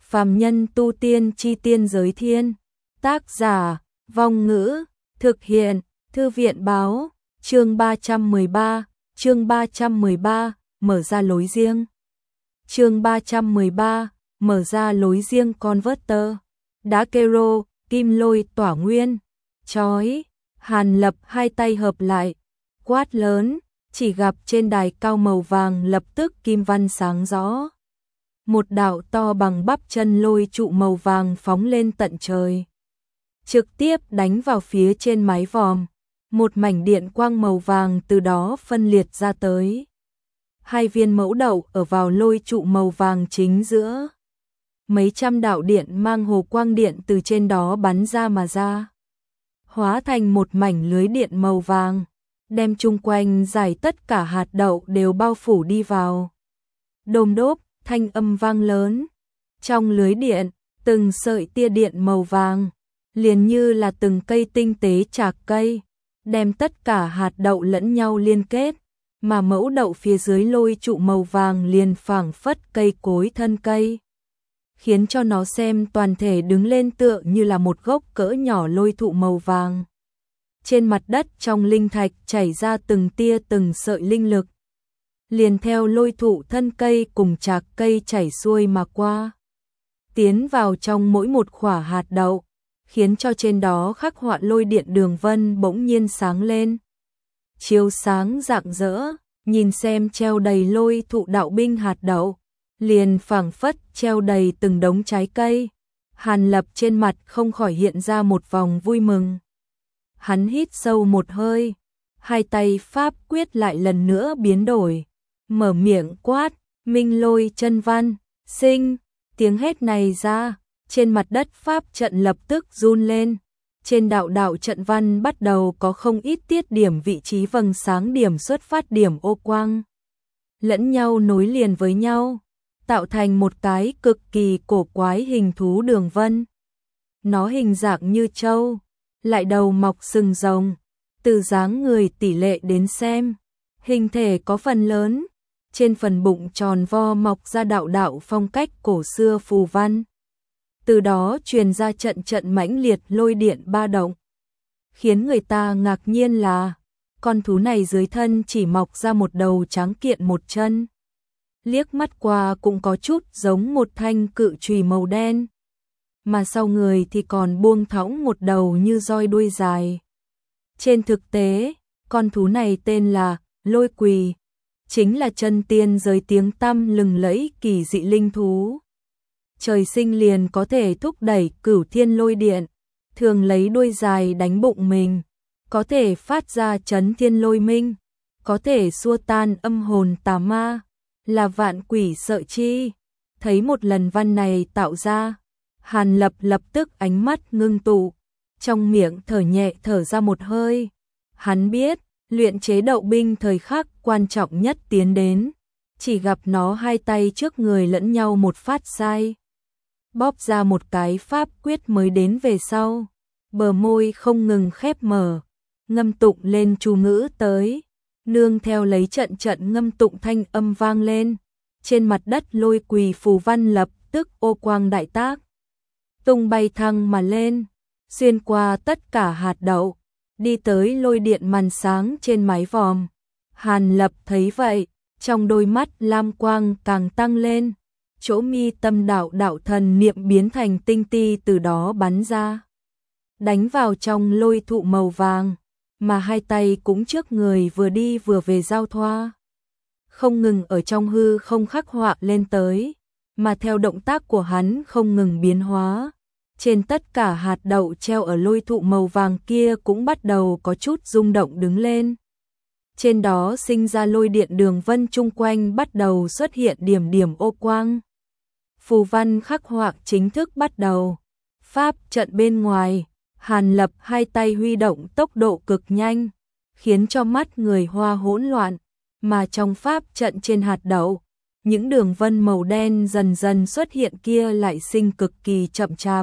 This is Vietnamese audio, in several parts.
Phàm nhân tu tiên chi tiên giới thiên. Tác giả, Vong Ngữ, thực hiện, Thư viện báo, chương 313, mở ra lối riêng. Chương 313, mở ra lối riêng Converter. Đá kero, kim lôi tỏa nguyên. Chói, Hàn Lập hai tay hợp lại, quát lớn, chỉ gặp trên đài cao màu vàng lập tức kim văn sáng rõ. Một đạo to bằng bắp chân lôi trụ màu vàng phóng lên tận trời, trực tiếp đánh vào phía trên mái vòm. Một mảnh điện quang màu vàng từ đó phân liệt ra tới. Hai viên mẫu đậu ở vào lôi trụ màu vàng chính giữa. Mấy trăm đạo điện mang hồ quang điện từ trên đó bắn ra mà ra, hóa thành một mảnh lưới điện màu vàng, đem chung quanh giải tất cả hạt đậu đều bao phủ đi vào. Đôm đốp, thanh âm vang lớn. Trong lưới điện, từng sợi tia điện màu vàng, liền như là từng cây tinh tế chạc cây, đem tất cả hạt đậu lẫn nhau liên kết, mà mẫu đậu phía dưới lôi trụ màu vàng liền phảng phất cây cối thân cây, khiến cho nó xem toàn thể đứng lên tựa như là một gốc cỡ nhỏ lôi thụ màu vàng. Trên mặt đất trong linh thạch chảy ra từng tia từng sợi linh lực, liền theo lôi thụ thân cây cùng chạc cây chảy xuôi mà qua, tiến vào trong mỗi một khỏa hạt đậu, khiến cho trên đó khắc họa lôi điện đường vân bỗng nhiên sáng lên. Chiếu sáng rạng rỡ, nhìn xem treo đầy lôi thụ đạo binh hạt đậu, liền phảng phất treo đầy từng đống trái cây. Hàn Lập trên mặt không khỏi hiện ra một vòng vui mừng. Hắn hít sâu một hơi, hai tay pháp quyết lại lần nữa biến đổi, mở miệng quát, minh lôi chân văn, sinh. Tiếng hét này ra, trên mặt đất pháp trận lập tức run lên. Trên đạo đạo trận văn bắt đầu có không ít tiết điểm vị trí vầng sáng điểm xuất phát điểm ô quang, lẫn nhau nối liền với nhau, tạo thành một cái cực kỳ cổ quái hình thú đường vân. Nó hình dạng như trâu, lại đầu mọc sừng rồng. Từ dáng người tỷ lệ đến xem, hình thể có phần lớn, trên phần bụng tròn vo mọc ra đạo đạo phong cách cổ xưa phù văn. Từ đó truyền ra trận trận mãnh liệt lôi điện ba động. Khiến người ta ngạc nhiên là, con thú này dưới thân chỉ mọc ra một đầu trắng kiện một chân. Liếc mắt qua cũng có chút giống một thanh cự chùy màu đen, mà sau người thì còn buông thõng một đầu như roi đuôi dài. Trên thực tế, con thú này tên là Lôi Quỳ, chính là chân tiên giới tiếng tăm lừng lẫy kỳ dị linh thú. Trời sinh liền có thể thúc đẩy cửu thiên lôi điện, thường lấy đuôi dài đánh bụng mình, có thể phát ra chấn thiên lôi minh, có thể xua tan âm hồn tà ma, là vạn quỷ sợ chi. Thấy một lần văn này tạo ra, Hàn Lập lập tức ánh mắt ngưng tụ, trong miệng thở nhẹ thở ra một hơi. Hắn biết, luyện chế đậu binh thời khắc quan trọng nhất tiến đến, chỉ gặp nó hai tay trước người lẫn nhau một phát sai, bóp ra một cái pháp quyết mới đến về sau, bờ môi không ngừng khép mở, ngâm tụng lên chú ngữ tới, nương theo lấy trận trận ngâm tụng thanh âm vang lên, trên mặt đất Lôi Quỳ phù văn lập tức ô quang đại tác, tung bay thăng mà lên, xuyên qua tất cả hạt đậu, đi tới lôi điện màn sáng trên mái vòm. Hàn Lập thấy vậy, trong đôi mắt lam quang càng tăng lên, chỗ mi tâm đạo đạo thần niệm biến thành tinh ti từ đó bắn ra, đánh vào trong lôi thụ màu vàng, mà hai tay cũng trước người vừa đi vừa về giao thoa, không ngừng ở trong hư không khắc họa lên tới, mà theo động tác của hắn không ngừng biến hóa. Trên tất cả hạt đậu treo ở lôi thụ màu vàng kia cũng bắt đầu có chút rung động đứng lên. Trên đó sinh ra lôi điện đường vân chung quanh bắt đầu xuất hiện điểm điểm ô quang. Phù văn khắc họa chính thức bắt đầu. Pháp trận bên ngoài, Hàn Lập hai tay huy động tốc độ cực nhanh, khiến cho mắt người hoa hỗn loạn, mà trong pháp trận trên hạt đậu, những đường vân màu đen dần dần xuất hiện kia lại sinh cực kỳ chậm chạp.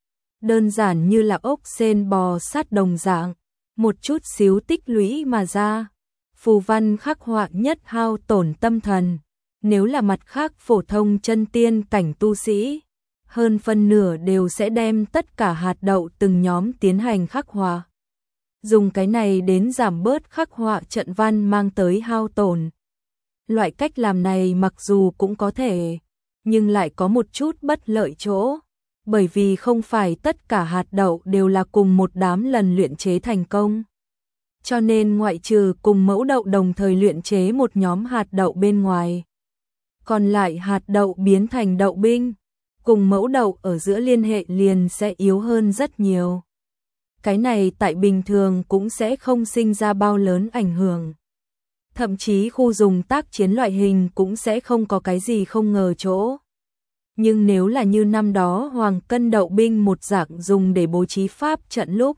Đơn giản như là ốc sên bò sát đồng dạng, một chút xíu tích lũy mà ra. Phù văn khắc họa nhất hao tổn tâm thần, nếu là mặt khác phổ thông chân tiên cảnh tu sĩ, hơn phân nửa đều sẽ đem tất cả hạt đậu từng nhóm tiến hành khắc họa. Dùng cái này đến giảm bớt khắc họa trận văn mang tới hao tổn. Loại cách làm này mặc dù cũng có thể, nhưng lại có một chút bất lợi chỗ, bởi vì không phải tất cả hạt đậu đều là cùng một đám lần luyện chế thành công. Cho nên ngoại trừ cùng mẫu đậu đồng thời luyện chế một nhóm hạt đậu bên ngoài, còn lại hạt đậu biến thành đậu binh, cùng mẫu đậu ở giữa liên hệ liền sẽ yếu hơn rất nhiều. Cái này tại bình thường cũng sẽ không sinh ra bao lớn ảnh hưởng. Thậm chí khu dùng tác chiến loại hình cũng sẽ không có cái gì không ngờ chỗ. Nhưng nếu là như năm đó Hoàng Cân đậu binh một dạng dùng để bố trí pháp trận lúc,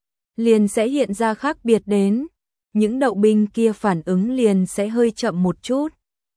liền sẽ hiện ra khác biệt đến, những đậu binh kia phản ứng liền sẽ hơi chậm một chút.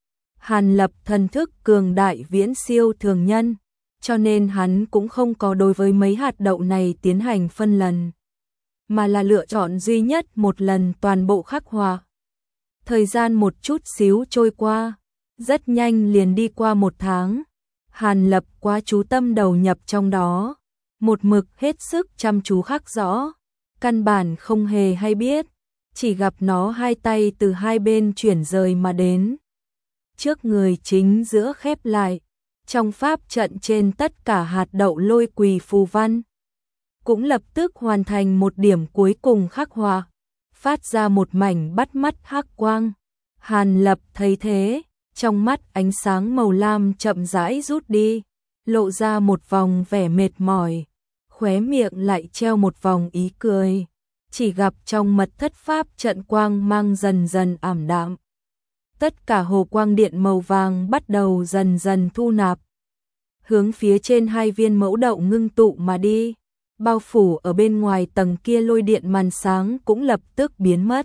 Hàn Lập thần thức cường đại viễn siêu thường nhân, cho nên hắn cũng không có đối với mấy hạt đậu này tiến hành phân lần, mà là lựa chọn duy nhất một lần toàn bộ khắc họa. Thời gian một chút xíu trôi qua, rất nhanh liền đi qua 1 tháng. Hàn Lập quá chú tâm đầu nhập trong đó, một mực hết sức chăm chú khắc rõ, căn bản không hề hay biết, chỉ gặp nó hai tay từ hai bên chuyển rời mà đến. Trước người chính giữa khép lại, trong pháp trận trên tất cả hạt đậu lôi quỳ phù văn, cũng lập tức hoàn thành một điểm cuối cùng khắc họa, phát ra một mảnh bắt mắt hắc quang. Hàn Lập thấy thế, trong mắt ánh sáng màu lam chậm rãi rút đi, lộ ra một vòng vẻ mệt mỏi, khóe miệng lại treo một vòng ý cười, chỉ gặp trong mật thất pháp trận quang mang dần dần ảm đạm. Tất cả hồ quang điện màu vàng bắt đầu dần dần thu nạp, hướng phía trên hai viên mẫu đậu ngưng tụ mà đi, bao phủ ở bên ngoài tầng kia lôi điện màn sáng cũng lập tức biến mất.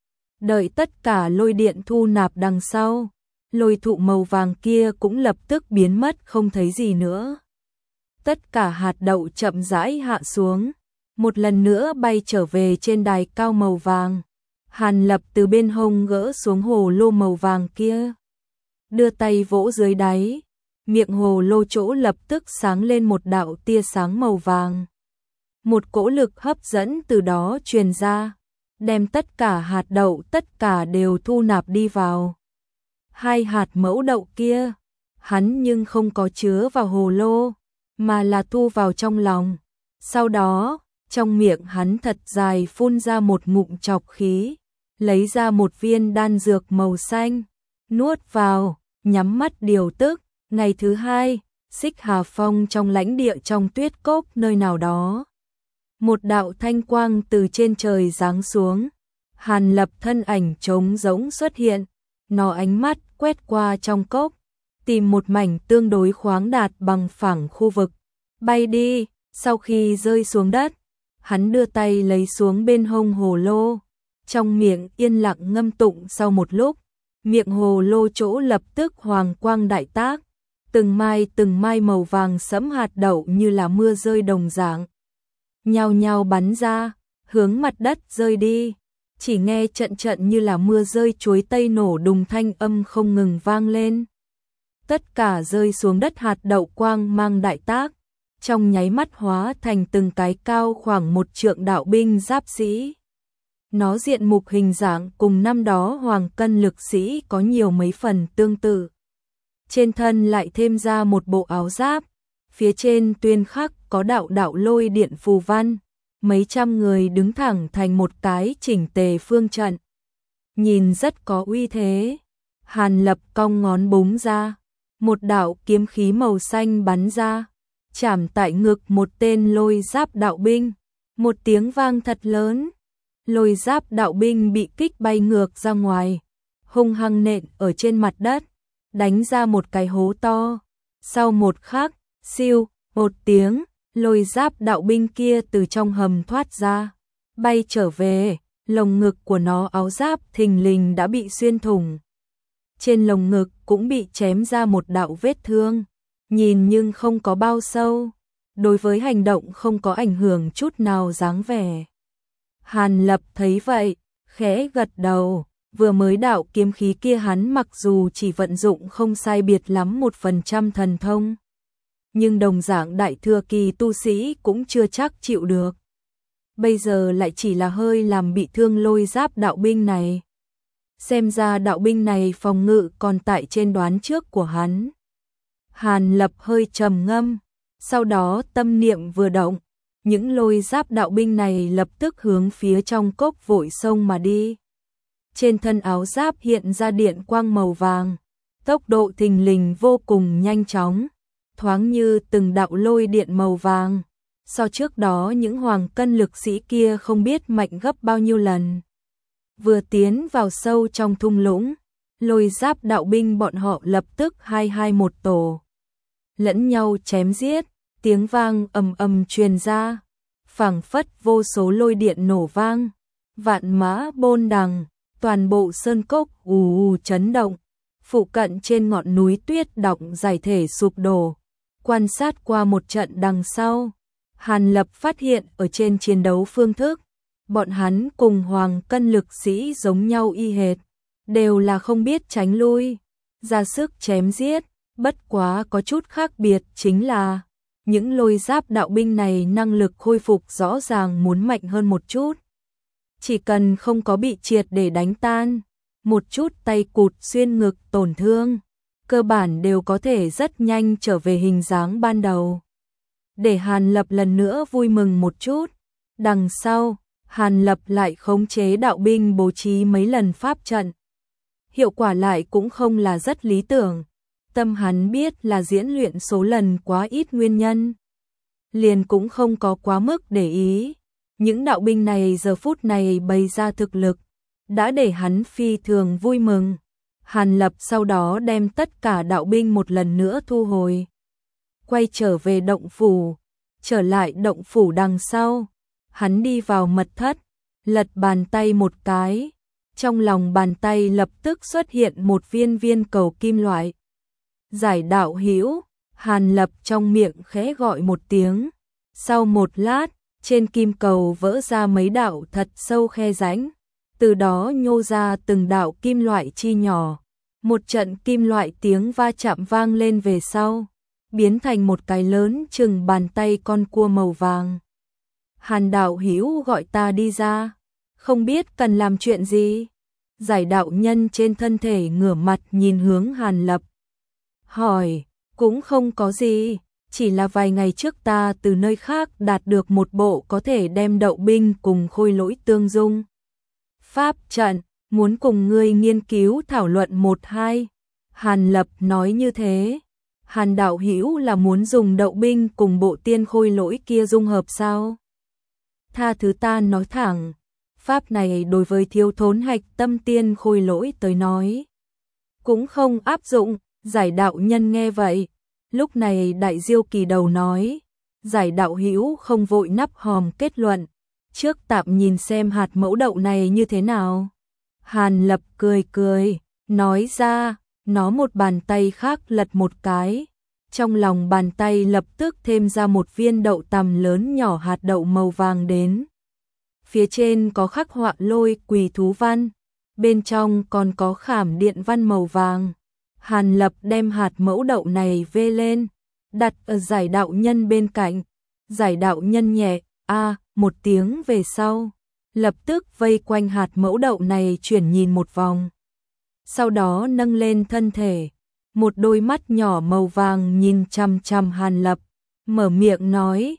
Đợi tất cả lôi điện thu nạp đằng sau, lôi thụ màu vàng kia cũng lập tức biến mất không thấy gì nữa. Tất cả hạt đậu chậm rãi hạ xuống, một lần nữa bay trở về trên đài cao màu vàng. Hàn Lập từ bên hông gỡ xuống hồ lô màu vàng kia, đưa tay vỗ dưới đáy, miệng hồ lô chỗ lập tức sáng lên một đạo tia sáng màu vàng. Một cỗ lực hấp dẫn từ đó truyền ra, đem tất cả hạt đậu tất cả đều thu nạp đi vào. Hai hạt mẫu đậu kia, hắn nhưng không có chứa vào hồ lô, mà là thu vào trong lòng. Sau đó, trong miệng hắn thật dài phun ra một ngụm trọc khí, lấy ra một viên đan dược màu xanh, nuốt vào, nhắm mắt điều tức. Ngày thứ hai, Xích Hà Phong trong lãnh địa trong tuyết cốc nơi nào đó, một đạo thanh quang từ trên trời giáng xuống. Hàn Lập thân ảnh trống rỗng xuất hiện, nó ánh mắt quét qua trong cốc, tìm một mảnh tương đối khoáng đạt bằng phẳng khu vực, bay đi. Sau khi rơi xuống đất, hắn đưa tay lấy xuống bên hông hồ lô, trong miệng yên lặng ngâm tụng. Sau một lúc, miệng hồ lô chỗ lập tức hoàng quang đại tác, từng mai màu vàng sẫm hạt đậu như là mưa rơi đồng dạng, nhao nhao bắn ra, hướng mặt đất rơi đi. Chỉ nghe trận trận như là mưa rơi chuối tây nổ đùng thanh âm không ngừng vang lên. Tất cả rơi xuống đất hạt đậu quang mang đại tác, trong nháy mắt hóa thành từng cái cao khoảng 1 trượng đạo binh giáp sĩ. Nó diện mục hình dạng cùng năm đó Hoàng Cân lực sĩ có nhiều mấy phần tương tự. Trên thân lại thêm ra một bộ áo giáp, phía trên tuyên khắc có đạo đạo lôi điện phù văn, mấy trăm người đứng thẳng thành một cái chỉnh tề phương trận. Nhìn rất có uy thế. Hàn Lập cong ngón búng ra, một đạo kiếm khí màu xanh bắn ra, chạm tại ngực một tên lôi giáp đạo binh. Một tiếng vang thật lớn, lôi giáp đạo binh bị kích bay ngược ra ngoài, hung hăng nện ở trên mặt đất, đánh ra một cái hố to. Sau một khắc, siêu, một tiếng, lôi giáp đạo binh kia từ trong hầm thoát ra, bay trở về, lồng ngực của nó áo giáp thình lình đã bị xuyên thủng. Trên lồng ngực cũng bị chém ra một đạo vết thương, nhìn nhưng không có bao sâu, đối với hành động không có ảnh hưởng chút nào dáng vẻ. Hàn Lập thấy vậy, khẽ gật đầu, vừa mới đạo kiếm khí kia hắn mặc dù chỉ vận dụng không sai biệt lắm 1% thần thông, nhưng đồng dạng đại thừa kỳ tu sĩ cũng chưa chắc chịu được. Bây giờ lại chỉ là hơi làm bị thương Lôi Giáp đạo binh này. Xem ra đạo binh này phòng ngự còn tại trên đoán trước của hắn. Hàn Lập hơi trầm ngâm, sau đó tâm niệm vừa động, những Lôi Giáp đạo binh này lập tức hướng phía trong cốc vội sông mà đi. Trên thân áo giáp hiện ra điện quang màu vàng, tốc độ thình lình vô cùng nhanh chóng, thoáng như từng đạo lôi điện màu vàng. So trước đó những hoàng cân lực sĩ kia không biết mạnh gấp bao nhiêu lần. Vừa tiến vào sâu trong thung lũng, Lôi Giáp đạo binh bọn họ lập tức hai một tổ, lẫn nhau chém giết, tiếng vang ầm ầm truyền ra, phảng phất vô số lôi điện nổ vang, vạn mã bôn đằng, toàn bộ sơn cốc ù chấn động, phụ cận trên ngọn núi tuyết động giải thể sụp đổ. Quan sát qua một trận đằng sau, Hàn Lập phát hiện ở trên chiến đấu phương thức, bọn hắn cùng hoàng cân lực sĩ giống nhau y hệt, đều là không biết tránh lui, ra sức chém giết, bất quá có chút khác biệt chính là những Lôi Giáp đạo binh này năng lực khôi phục rõ ràng muốn mạnh hơn một chút. Chỉ cần không có bị triệt để đánh tan, một chút tay cụt xuyên ngực tổn thương, cơ bản đều có thể rất nhanh trở về hình dáng ban đầu. Để Hàn Lập lần nữa vui mừng một chút, đằng sau, Hàn Lập lại khống chế đạo binh bố trí mấy lần pháp trận. Hiệu quả lại cũng không là rất lý tưởng, tâm hắn biết là diễn luyện số lần quá ít nguyên nhân. Liền cũng không có quá mức để ý, những đạo binh này giờ phút này bày ra thực lực, đã để hắn phi thường vui mừng. Hàn Lập sau đó đem tất cả đạo binh một lần nữa thu hồi, quay trở về động phủ. Trở lại động phủ đằng sau, hắn đi vào mật thất, lật bàn tay một cái, trong lòng bàn tay lập tức xuất hiện một viên viên cầu kim loại. Giải đạo hữu, Hàn Lập trong miệng khẽ gọi một tiếng, sau một lát, trên kim cầu vỡ ra mấy đạo thật sâu khe rãnh, từ đó nhô ra từng đạo kim loại chi nhỏ. Một trận kim loại tiếng va chạm vang lên về sau, biến thành một cái lớn chừng bàn tay con cua màu vàng. Hàn đạo hữu gọi ta đi ra, không biết cần làm chuyện gì. Giải đạo nhân trên thân thể ngửa mặt nhìn hướng Hàn Lập, hỏi, cũng không có gì, chỉ là vài ngày trước ta từ nơi khác đạt được một bộ có thể đem đậu binh cùng khôi lỗi tương dung pháp trận, muốn cùng ngươi nghiên cứu thảo luận một hai. Hàn Lập nói như thế. Hàn đạo hữu là muốn dùng đậu binh cùng bộ tiên khôi lỗi kia dung hợp sao? Tha thứ ta nói thẳng, pháp này đối với thiếu thốn hạch tâm tiên khôi lỗi tới nói cũng không áp dụng. Giải đạo nhân nghe vậy, lúc này đại diêu kỳ đầu nói, giải đạo hữu không vội nắp hòm kết luận, trước tạm nhìn xem hạt mẫu đậu này như thế nào. Hàn Lập cười cười, nói ra, nó một bàn tay khác lật một cái, trong lòng bàn tay lập tức thêm ra một viên đậu tằm lớn nhỏ hạt đậu màu vàng đến. Phía trên có khắc họa lôi quỳ thú văn, bên trong còn có khảm điện văn màu vàng. Hàn Lập đem hạt mẫu đậu này vê lên, đặt ở giải đạo nhân bên cạnh. Giải đạo nhân nhẹ, một tiếng về sau, lập tức vây quanh hạt mẫu đậu này chuyển nhìn một vòng. Sau đó nâng lên thân thể, một đôi mắt nhỏ màu vàng nhìn chằm chằm Hàn Lập, mở miệng nói,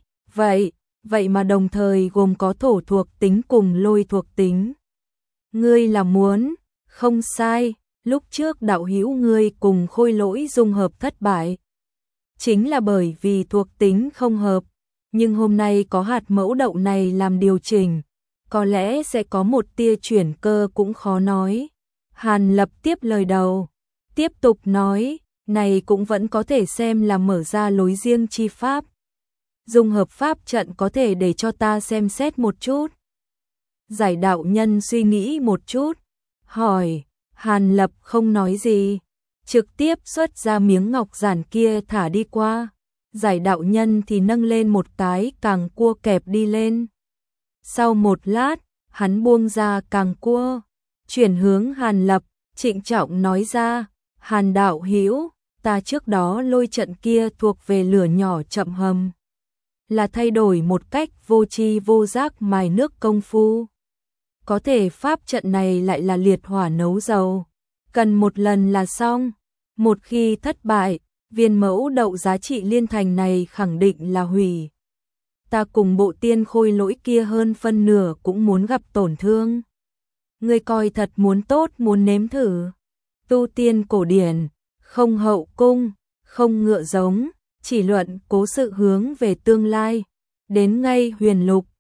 vậy mà đồng thời gồm có thổ thuộc tính cùng lôi thuộc tính. Ngươi là muốn, không sai, lúc trước đạo hữu ngươi cùng khôi lỗi dung hợp thất bại. Chính là bởi vì thuộc tính không hợp, nhưng hôm nay có hạt mẫu đậu này làm điều chỉnh, có lẽ sẽ có một tia chuyển cơ cũng khó nói. Hàn Lập tiếp lời đầu, tiếp tục nói, này cũng vẫn có thể xem là mở ra lối riêng chi pháp. Dung hợp pháp trận có thể để cho ta xem xét một chút. Giải đạo nhân suy nghĩ một chút, hỏi, Hàn Lập không nói gì, trực tiếp xuất ra miếng ngọc giản kia thả đi qua. Giải đạo nhân thì nâng lên một cái càng cua kẹp đi lên. Sau một lát, hắn buông ra càng cua, chuyển hướng Hàn Lập, trịnh trọng nói ra, Hàn đạo hữu, Ta trước đó lôi trận kia thuộc về lửa nhỏ chậm hầm, là thay đổi một cách vô tri vô giác mài nước công phu. Có thể pháp trận này lại là liệt hỏa nấu dầu, cần một lần là xong. Một khi thất bại, viên mẫu đậu giá trị liên thành này khẳng định là hủy. Ta cùng bộ tiên khôi lỗi kia hơn phân nửa cũng muốn gặp tổn thương. Ngươi coi thật muốn tốt muốn nếm thử. Tu tiên cổ điển, không hậu cung, không ngựa giống, chỉ luận cố sự hướng về tương lai. Đến ngay huyền lục,